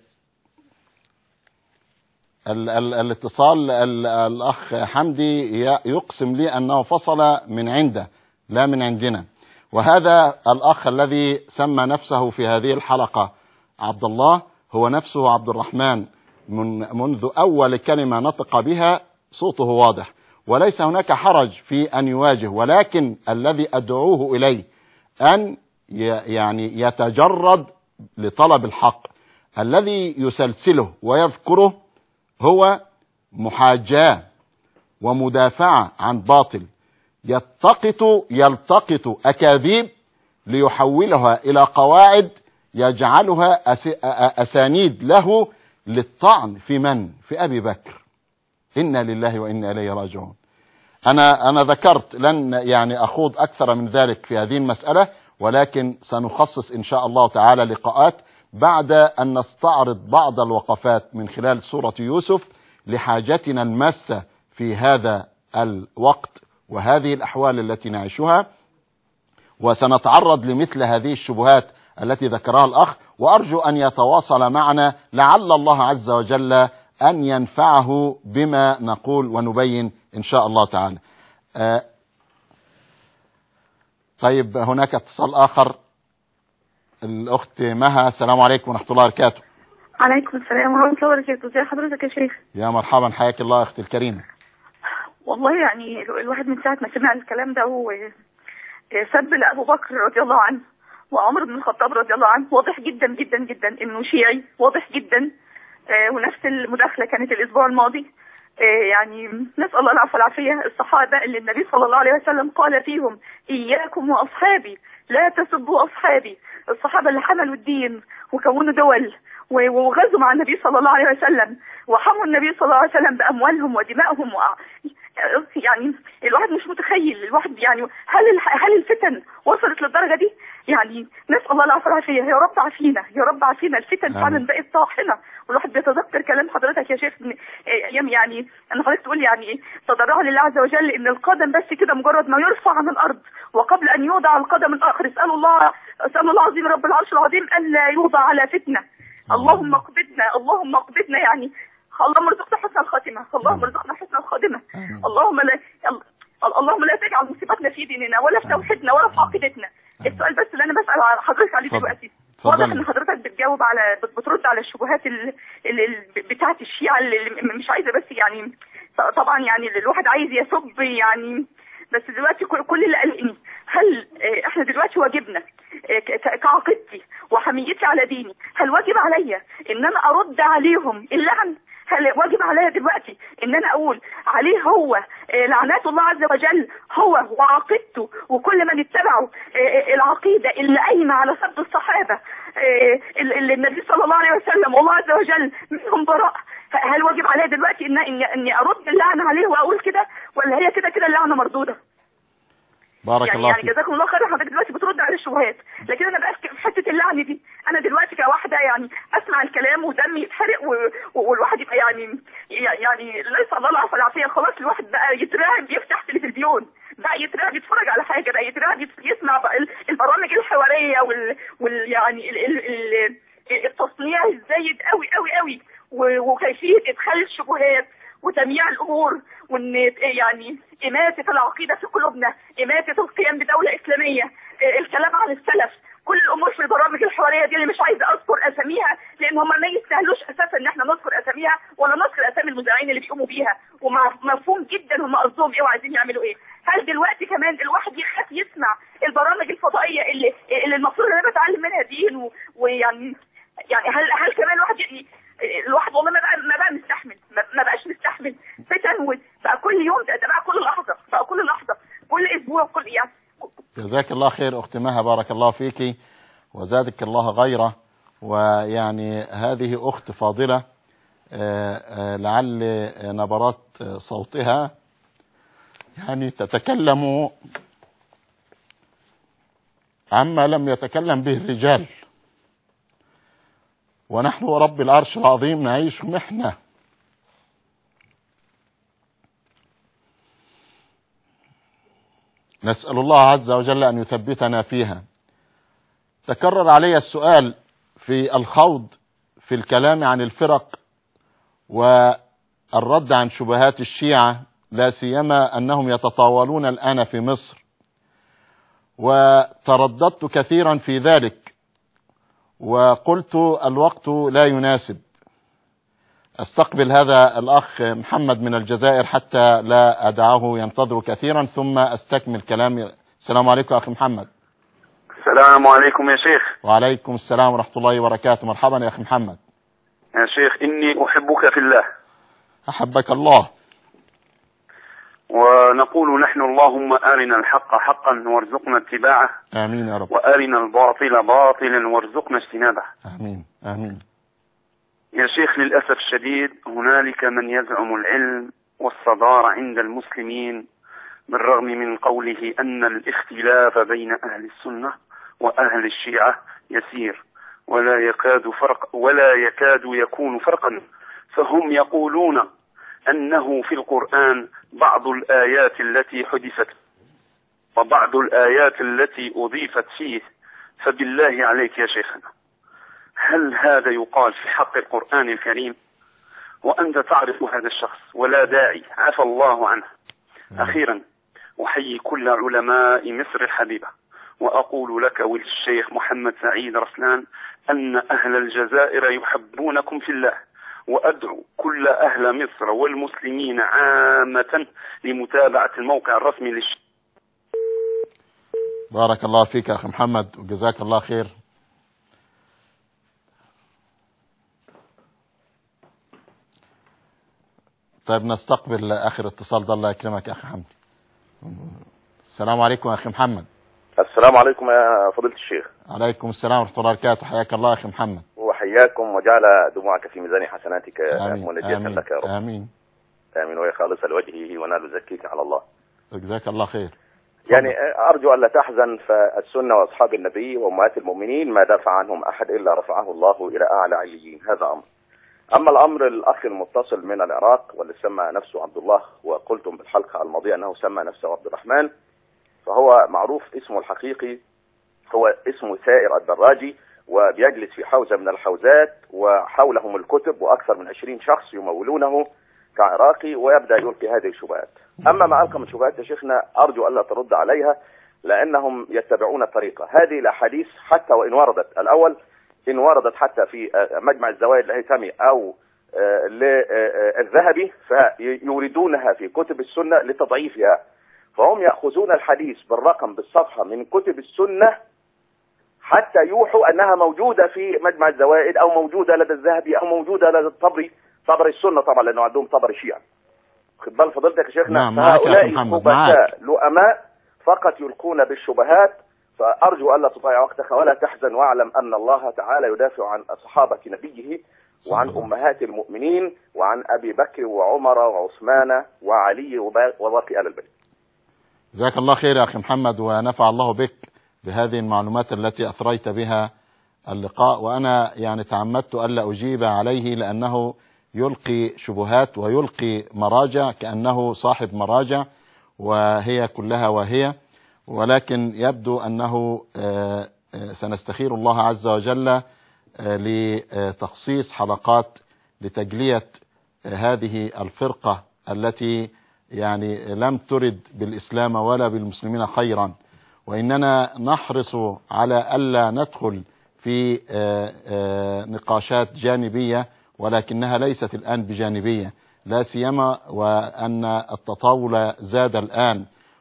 ال ال الاتصال ال الأخ حمدي يقسم لي أنه فصل من عنده لا من عندنا، وهذا الأخ الذي سمى نفسه في هذه الحلقة عبد الله هو نفسه عبد الرحمن، من منذ أول كلمة نطق بها صوته واضح، وليس هناك حرج في أن يواجه، ولكن الذي أدعوه إليه أن يعني يتجرد لطلب الحق. الذي يسلسله ويذكره هو محاجاة ومدافعة عن باطل، يلتقط يلتقط أكاذيب ليحولها إلى قواعد يجعلها أسانيد له للطعن في من؟ في أبي بكر. إنا لله وإنا إليه راجعون. أنا أنا ذكرت لن يعني أخوض أكثر من ذلك في هذه المسألة، ولكن سنخصص إن شاء الله تعالى لقاءات بعد أن نستعرض بعض الوقفات من خلال سورة يوسف لحاجتنا الماسة في هذا الوقت وهذه الأحوال التي نعيشها، وسنتعرض لمثل هذه الشبهات التي ذكرها الأخ، وأرجو أن يتواصل معنا لعل الله عز وجل أن ينفعه بما نقول ونبين إن شاء الله تعالى. آه طيب هناك اتصال آخر. الأخت مها، السلام عليكم ورحمة الله وبركاته. عليكم السلام ورحمة الله وبركاته. ازي حضرتك يا شيخ؟ يا مرحبا، حياك الله أختي الكريمة. والله يعني الواحد من ساعة ما سمع الكلام ده هو سب لأبو بكر رضي الله عنه وعمر بن الخطاب رضي الله عنه، واضح جدا جدا جدا انه شيعي، واضح جدا. آه ونفس المداخلة كانت الاسبوع الماضي. آه يعني نسأل الله العفو والعافية. الصحابة اللي النبي صلى الله عليه وسلم قال فيهم إياكم وأصحابي لا تسبوا أصحابي، الصحابة اللي حملوا الدين وكونوا دول وغزوا مع النبي صلى الله عليه وسلم وحموا النبي صلى الله عليه وسلم بأموالهم ودمائهم و... يعني الواحد مش متخيل. الواحد يعني هل هل الفتن وصلت للدرجة دي؟ يعني نسأل الله العفو والعافية. يا رب عافينا، يا رب عافينا. الفتن فعلا بقت طاحنة، والواحد بيتذكر كلام حضرتك يا شيخ ايام يعني ان حضرتك تقول يعني تضرعوا لله عز وجل ان القدم بس كده مجرد ما يرفع عن الارض وقبل ان يوضع القدم الاخر اسال الله اسال الله العظيم رب العرش العظيم الا يوضع على فتنه. اللهم اقبضنا، اللهم اقبضنا، يعني اللهم ارزقنا حسن الخاتمه، اللهم ارزقنا حسن الخاتمه، اللهم لا اللهم لا تجعل مصيبتنا في ديننا ولا في توحيدنا ولا في عقيدتنا. السؤال بس اللي انا بسال على حضرتك عليه دلوقتي، واضح ان حضرتك بتجاوب على بترد على الشبهات اللي بتاعه الشيعة اللي مش عايزه بس يعني طبعا يعني الواحد عايز يسب يعني، بس دلوقتي كل اللي قلقني هل احنا دلوقتي واجبنا كعقيدتي وحميتي على ديني، هل واجب عليا ان انا ارد عليهم اللعن؟ هل واجب عليا دلوقتي ان انا اقول عليه هو لعنات الله عز وجل هو وعقيدته وكل من اتبعوا العقيده اللي قايمه على سب الصحابه اللي النبي صلى الله عليه وسلم والله عز وجل منهم براء؟ هل واجب عليا دلوقتي ان اني ارد اللعنه عليه واقول كده، ولا هي كده كده اللعنه مردوده؟ بارك يعني الله يعني فيك. جزاكم الله خير. حضرتك دلوقتي بترد على الشبهات، لكن انا بقى في حته اللعن دي انا دلوقتي كواحده يعني اسمع الكلام ودمي يتحرق والواحد يبقى يعني يعني ليس الله العفو والعافيه. خلاص الواحد بقى يترعب يفتح تلفزيون، بقى يترعب يتفرج على حاجه، بقى يترعب يسمع بقى البرامج الحواريه وال, وال يعني ال ال ال التصنيع الزايد قوي قوي قوي وكيفيه ادخال الشبهات وتمييع الامور، وان يعني اماته العقيده في قلوبنا، اماته القيام بدوله اسلاميه، الكلام عن السلف، كل الامور في البرامج الحواريه دي اللي مش عايزه اذكر اساميها لان هم ما يستاهلوش اساسا ان احنا نذكر اساميها ولا نذكر اسامي المذيعين اللي بيقوموا بيها، ومفهوم جدا هم قصدهم ايه وعايزين يعملوا ايه. هل دلوقتي كمان الواحد يخاف يسمع البرامج الفضائيه اللي اللي المفروض ان انا بتعلم منها دين ويعني يعني هل هل كمان الواحد يعني الواحد والله ما بقى ما بقى مستحمل، ما بقاش مستحمل فتن بقى كل يوم، ده, ده بقى كل لحظه، بقى كل لحظه كل اسبوع كل يعني. جزاك الله خير أخت مها، بارك الله فيك وزادك الله غيره. ويعني هذه أخت فاضلة لعل نبرات صوتها يعني تتكلم عما لم يتكلم به الرجال، ونحن ورب العرش العظيم نعيش محنة. نسأل الله عز وجل أن يثبتنا فيها. تكرر علي السؤال في الخوض في الكلام عن الفرق والرد عن شبهات الشيعة، لا سيما أنهم يتطاولون الآن في مصر، وترددت كثيرا في ذلك وقلت الوقت لا يناسب. استقبل هذا الأخ محمد من الجزائر حتى لا أدعه ينتظر كثيرا ثم أستكمل كلامي. السلام عليكم أخي محمد. السلام عليكم يا شيخ. وعليكم السلام ورحمة الله وبركاته. مرحبا يا أخي محمد. يا شيخ إني أحبك في الله. أحبك الله. ونقول نحن اللهم أرنا الحق حقا وارزقنا اتباعه. آمين يا رب. وأرنا الباطل باطلا وارزقنا اجتنابه. آمين آمين. يا شيخ للأسف الشديد هنالك من يزعم العلم والصدارة عند المسلمين بالرغم من قوله أن الاختلاف بين أهل السنة وأهل الشيعة يسير ولا يكاد فرق ولا يكاد يكون فرقا، فهم يقولون أنه في القرآن بعض الآيات التي حدثت وبعض الآيات التي أضيفت فيه. فبالله عليك يا شيخنا، هل هذا يقال في حق القرآن الكريم؟ وأنت تعرف هذا الشخص ولا داعي، عفى الله عنه. أخيرا أحيي كل علماء مصر الحبيبة، وأقول لك وللشيخ محمد سعيد رسلان أن أهل الجزائر يحبونكم في الله، وأدعو كل أهل مصر والمسلمين عامة لمتابعة الموقع الرسمي للشيخ. بارك الله فيك أخي محمد وجزاك الله خير. طيب نستقبل آخر اتصال ده، الله يكرمك يا أخي حمدي. السلام عليكم يا أخي محمد. السلام عليكم يا فضيلة الشيخ. عليكم السلام ورحمة الله وبركاته، حياك الله يا أخي محمد. وحياكم وجعل دموعك في ميزان حسناتك منجية لك يا رب. آمين آمين، وهي خالصة لوجهه ونال زكيك على الله. جزاك الله خير. يعني أرجو أن لا تحزن، فالسنة وأصحاب النبي وأمهات المؤمنين ما دافع عنهم أحد إلا رفعه الله إلى أعلى عليين، هذا أمر. أما الأمر الأخ المتصل من العراق واللي سمى نفسه عبد الله، وقلتم بالحلقة الماضية أنه سمى نفسه عبد الرحمن، فهو معروف اسمه الحقيقي هو اسمه سائر الدراجي، وبيجلس في حوزة من الحوزات وحولهم الكتب وأكثر من عشرين شخص يمولونه كعراقي، ويبدأ يلقي هذه الشبهات. أما ما ألقى من شبهات يا شيخنا أرجو ألا ترد عليها، لأنهم يتبعون الطريقة هذه. الأحاديث حتى وإن وردت الأول إن وردت حتى في مجمع الزوائد الهيثمي أو للذهبي، فيوردونها في كتب السنة لتضعيفها، فهم يأخذون الحديث بالرقم بالصفحة من كتب السنة حتى يوحوا أنها موجودة في مجمع الزوائد أو موجودة لدى الذهبي أو موجودة لدى الطبري، طبري السنة طبعا لأنه عندهم طبري شيعة. خد بال فضلتك يا شيخنا. نعم هؤلاء خبثاء لؤماء فقط يلقون بالشبهات، فأرجو ألا تضيع وقتك ولا تحزن، واعلم أن الله تعالى يدافع عن صحابة نبيه وعن أمهات المؤمنين وعن أبي بكر وعمر وعثمان وعلي وباقي آل البيت. جزاك الله خير يا أخي محمد، ونفع الله بك بهذه المعلومات التي أثريت بها اللقاء. وأنا يعني تعمدت ألا أجيب عليه لأنه يلقي شبهات ويلقي مراجع كأنه صاحب مراجع، وهي كلها واهية، ولكن يبدو أنه سنستخير الله عز وجل لتخصيص حلقات لتجلية هذه الفرقة التي يعني لم ترد بالإسلام ولا بالمسلمين خيرا، وإننا نحرص على ألا ندخل في نقاشات جانبية، ولكنها ليست الآن بجانبية، لا سيما وأن التطاول زاد الآن،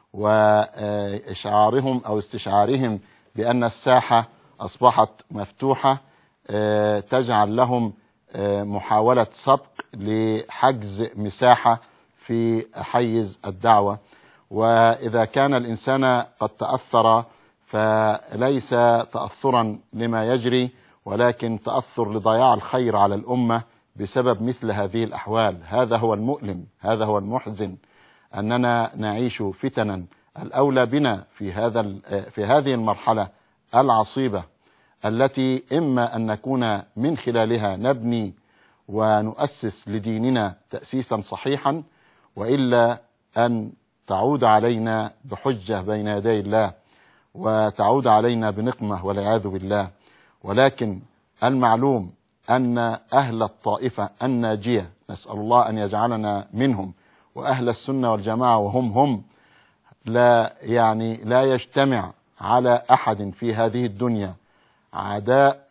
وإشعارهم أو استشعارهم بأن الساحة أصبحت مفتوحة تجعل لهم محاولة سبق لحجز مساحة في حيز الدعوة. وإذا كان الإنسان قد تأثر فليس تأثرا لما يجري، ولكن تأثر لضياع الخير على الأمة بسبب مثل هذه الأحوال. هذا هو المؤلم، هذا هو المحزن، أننا نعيش فتنا. الأولى بنا في هذا في هذه المرحلة العصيبة التي إما أن نكون من خلالها نبني ونؤسس لديننا تأسيسا صحيحا، وإلا أن تعود علينا بحجة بين يدي الله وتعود علينا بنقمة والعياذ بالله. ولكن المعلوم أن أهل الطائفة الناجية، نسأل الله أن يجعلنا منهم، وأهل السنة والجماعة وهم هم لا يعني لا يجتمع على أحد في هذه الدنيا عداء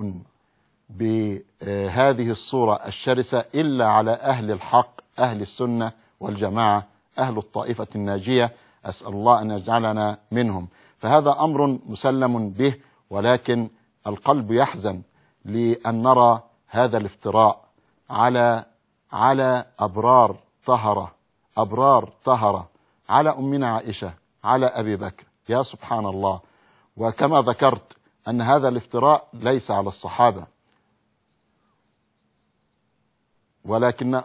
بهذه الصورة الشرسة إلا على أهل الحق، أهل السنة والجماعة، أهل الطائفة الناجية. أسأل الله أن يجعلنا منهم. فهذا أمر مسلم به، ولكن القلب يحزن لأن نرى هذا الافتراء على على أبرار طهرة، أبرار طهرة، على أمنا عائشة، على أبي بكر. يا سبحان الله. وكما ذكرت أن هذا الافتراء ليس على الصحابة، ولكن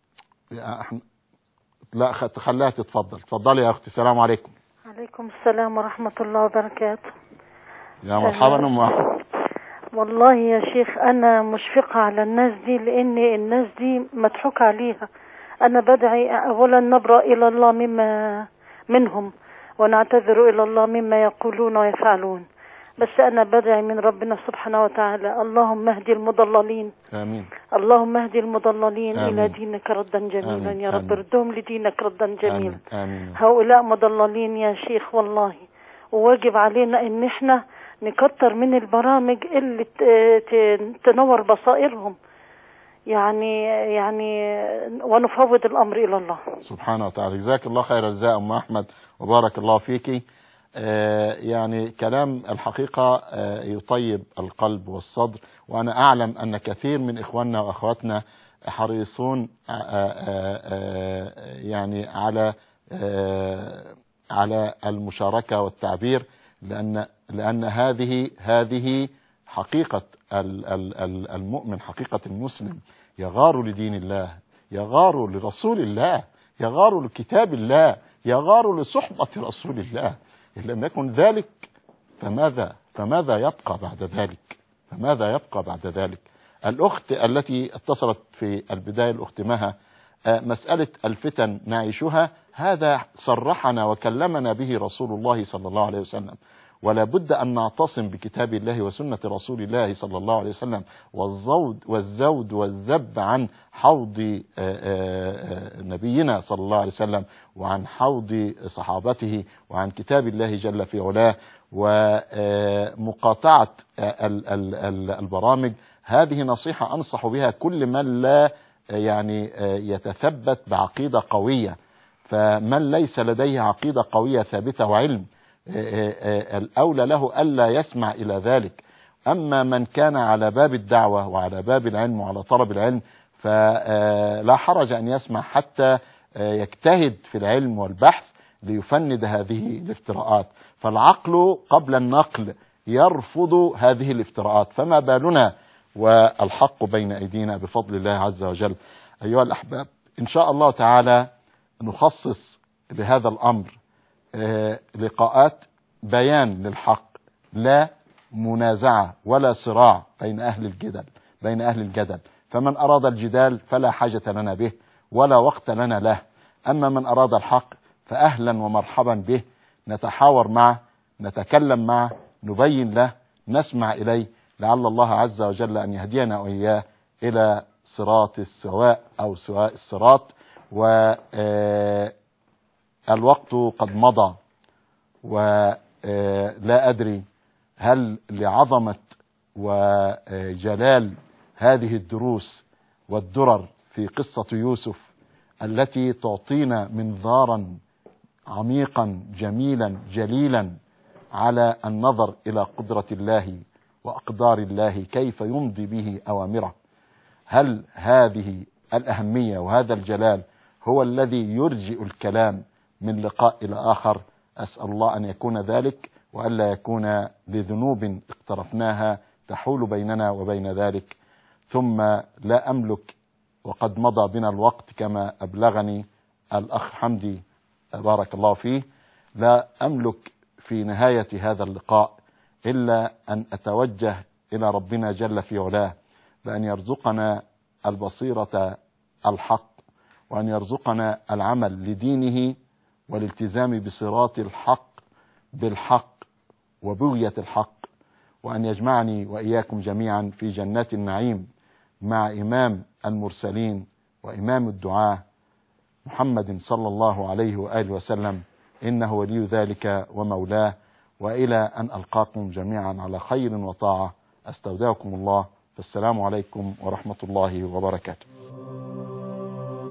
لا خليها تتفضل. تفضلي يا أختي. السلام عليكم. عليكم السلام ورحمة الله وبركاته. يا مرحبا أم أحمد. والله يا شيخ أنا مشفقة على الناس دي، لأن الناس دي مضحوك عليها. أنا بدعي أولا نبرأ إلى الله مما منهم، ونعتذر إلى الله مما يقولون ويفعلون. بس أنا بدعي من ربنا سبحانه وتعالى اللهم اهدي المضللين. آمين. اللهم اهدي المضللين آمين. إلى دينك ردا جميلا. آمين. يا رب آمين. ردهم لدينك ردا جميلا. آمين. آمين. هؤلاء مضللين يا شيخ والله، وواجب علينا ان احنا نكتر من البرامج اللي تنور بصائرهم، يعني يعني ونفوض الامر الى الله سبحانه وتعالى. جزاك الله خير الجزاء ام احمد وبارك الله فيك. آه يعني كلام الحقيقة آه يطيب القلب والصدر، وانا اعلم ان كثير من اخواننا واخواتنا حريصون آه آه آه يعني على آه على المشاركة والتعبير، لان لان هذه هذه حقيقة المؤمن، حقيقة المسلم، يغار لدين الله، يغار لرسول الله، يغار لكتاب الله، يغار لصحبة رسول الله. إن لم يكن ذلك فماذا فماذا يبقى بعد ذلك؟ فماذا يبقى بعد ذلك؟ الأخت التي اتصلت في البداية، الأخت مها، مسألة الفتن نعيشها، هذا صرحنا وكلمنا به رسول الله صلى الله عليه وسلم، ولا بد أن نعتصم بكتاب الله وسنة رسول الله صلى الله عليه وسلم، والزود والزود والذب عن حوض نبينا صلى الله عليه وسلم، وعن حوض صحابته، وعن كتاب الله جل في علاه، ومقاطعة البرامج. هذه نصيحة أنصح بها كل من لا يعني يتثبت بعقيدة قوية. فمن ليس لديه عقيدة قوية ثابتة وعلم، الأولى له ألا يسمع إلى ذلك. أما من كان على باب الدعوة وعلى باب العلم وعلى طلب العلم، فلا حرج أن يسمع حتى يجتهد في العلم والبحث ليفند هذه الافتراءات. فالعقل قبل النقل يرفض هذه الافتراءات، فما بالنا والحق بين أيدينا بفضل الله عز وجل. أيها الأحباب، إن شاء الله تعالى نخصص لهذا الأمر لقاءات بيان للحق، لا منازعة ولا صراع بين أهل الجدل بين أهل الجدل فمن أراد الجدال فلا حاجة لنا به ولا وقت لنا له. أما من أراد الحق فأهلا ومرحبا به، نتحاور معه، نتكلم معه، نبين له، نسمع إليه، لعل الله عز وجل أن يهدينا وإياه إلى صراط السواء أو سواء الصراط. والوقت قد مضى، ولا أدري هل لعظمة وجلال هذه الدروس والدرر في قصة يوسف التي تعطينا منظارا عميقا جميلا جليلا على النظر إلى قدرة الله وأقدار الله كيف يمضي به أوامره، هل هذه الأهمية وهذا الجلال هو الذي يرجئ الكلام من لقاء إلى آخر؟ أسأل الله أن يكون ذلك، وألا يكون لذنوب اقترفناها تحول بيننا وبين ذلك. ثم لا أملك، وقد مضى بنا الوقت كما أبلغني الأخ حمدي بارك الله فيه، لا أملك في نهاية هذا اللقاء إلا أن أتوجه إلى ربنا جل في علاه بأن يرزقنا البصيرة الحق، وأن يرزقنا العمل لدينه والالتزام بصراط الحق بالحق وبغية الحق، وأن يجمعني وإياكم جميعا في جنات النعيم مع إمام المرسلين وإمام الدعاة محمد صلى الله عليه وآله وسلم، إنه ولي ذلك ومولاه. وإلى أن ألقاكم جميعا على خير وطاعة، أستودعكم الله، فالسلام عليكم ورحمة الله وبركاته.